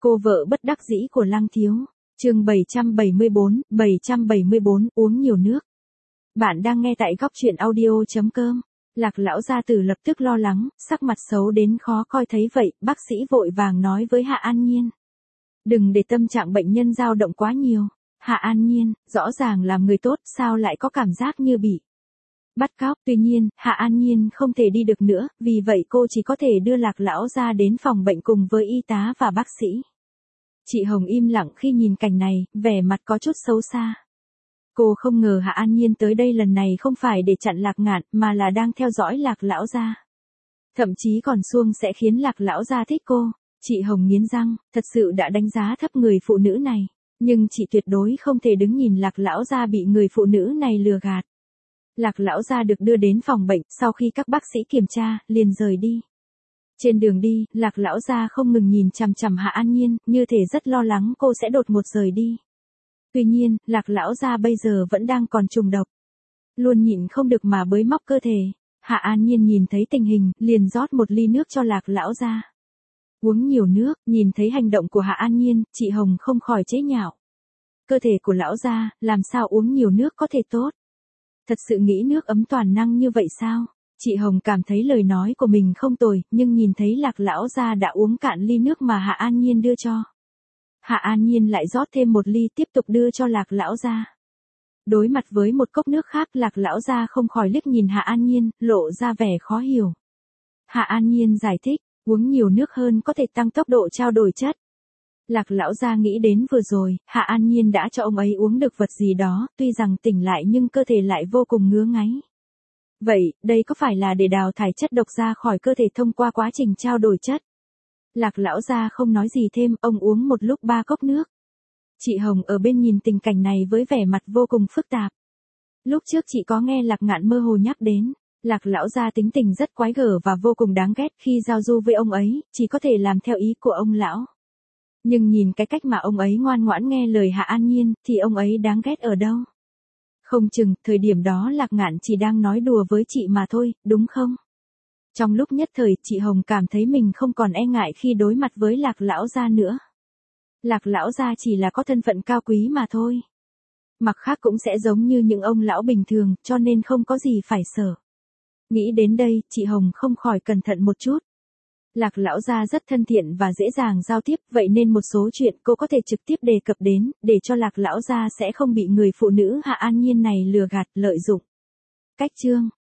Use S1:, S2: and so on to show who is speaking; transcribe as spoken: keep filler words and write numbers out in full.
S1: Cô vợ bất đắc dĩ của Lăng Thiếu. Chương bảy trăm bảy mươi bốn, bảy trăm bảy mươi bốn, uống nhiều nước. Bạn đang nghe tại góc truyện audio chấm com. Lạc lão gia tử lập tức lo lắng, sắc mặt xấu đến khó coi thấy vậy, bác sĩ vội vàng nói với Hạ An Nhiên. Đừng để tâm trạng bệnh nhân dao động quá nhiều. Hạ An Nhiên, rõ ràng là người tốt, sao lại có cảm giác như bị bắt cóc. Tuy nhiên, Hạ An Nhiên không thể đi được nữa, vì vậy cô chỉ có thể đưa Lạc lão gia đến phòng bệnh cùng với y tá và bác sĩ. Chị Hồng im lặng khi nhìn cảnh này, vẻ mặt có chút xấu xa. Cô không ngờ Hạ An Nhiên tới đây lần này không phải để chặn Lạc Ngạn, mà là đang theo dõi Lạc lão gia. Thậm chí còn xuông sẽ khiến Lạc lão gia thích cô. Chị Hồng nghiến răng, thật sự đã đánh giá thấp người phụ nữ này, nhưng chị tuyệt đối không thể đứng nhìn Lạc lão gia bị người phụ nữ này lừa gạt. Lạc lão gia được đưa đến phòng bệnh, sau khi các bác sĩ kiểm tra, liền rời đi. Trên đường đi, Lạc lão gia không ngừng nhìn chằm chằm Hạ An Nhiên, như thể rất lo lắng cô sẽ đột ngột rời đi. Tuy nhiên, Lạc lão gia bây giờ vẫn đang còn trùng độc. Luôn nhịn không được mà bới móc cơ thể. Hạ An Nhiên nhìn thấy tình hình, liền rót một ly nước cho Lạc lão gia. Uống nhiều nước, nhìn thấy hành động của Hạ An Nhiên, chị Hồng không khỏi chế nhạo. Cơ thể của lão gia, làm sao uống nhiều nước có thể tốt? Thật sự nghĩ nước ấm toàn năng như vậy sao? Chị Hồng cảm thấy lời nói của mình không tồi, nhưng nhìn thấy Lạc lão gia đã uống cạn ly nước mà Hạ An Nhiên đưa cho. Hạ An Nhiên lại rót thêm một ly tiếp tục đưa cho Lạc lão gia. Đối mặt với một cốc nước khác, Lạc lão gia không khỏi liếc nhìn Hạ An Nhiên, lộ ra vẻ khó hiểu. Hạ An Nhiên giải thích, uống nhiều nước hơn có thể tăng tốc độ trao đổi chất. Lạc lão gia nghĩ đến vừa rồi, Hạ An Nhiên đã cho ông ấy uống được vật gì đó, tuy rằng tỉnh lại nhưng cơ thể lại vô cùng ngứa ngáy. Vậy, đây có phải là để đào thải chất độc ra khỏi cơ thể thông qua quá trình trao đổi chất? Lạc lão gia không nói gì thêm, ông uống một lúc ba cốc nước. Chị Hồng ở bên nhìn tình cảnh này với vẻ mặt vô cùng phức tạp. Lúc trước chị có nghe Lạc Ngạn mơ hồ nhắc đến, Lạc lão gia tính tình rất quái gở và vô cùng đáng ghét, khi giao du với ông ấy, chỉ có thể làm theo ý của ông lão. Nhưng nhìn cái cách mà ông ấy ngoan ngoãn nghe lời Hạ An Nhiên, thì ông ấy đáng ghét ở đâu? Không chừng, thời điểm đó Lạc Ngạn chỉ đang nói đùa với chị mà thôi, đúng không? Trong lúc nhất thời, chị Hồng cảm thấy mình không còn e ngại khi đối mặt với Lạc lão gia nữa. Lạc lão gia chỉ là có thân phận cao quý mà thôi. Mặc khác cũng sẽ giống như những ông lão bình thường, cho nên không có gì phải sợ. Nghĩ đến đây, chị Hồng không khỏi cẩn thận một chút. Lạc lão gia rất thân thiện và dễ dàng giao tiếp, vậy nên một số chuyện cô có thể trực tiếp đề cập đến, để cho Lạc lão gia sẽ không bị người phụ nữ Hạ An Nhiên này lừa gạt, lợi dụng. Cách chương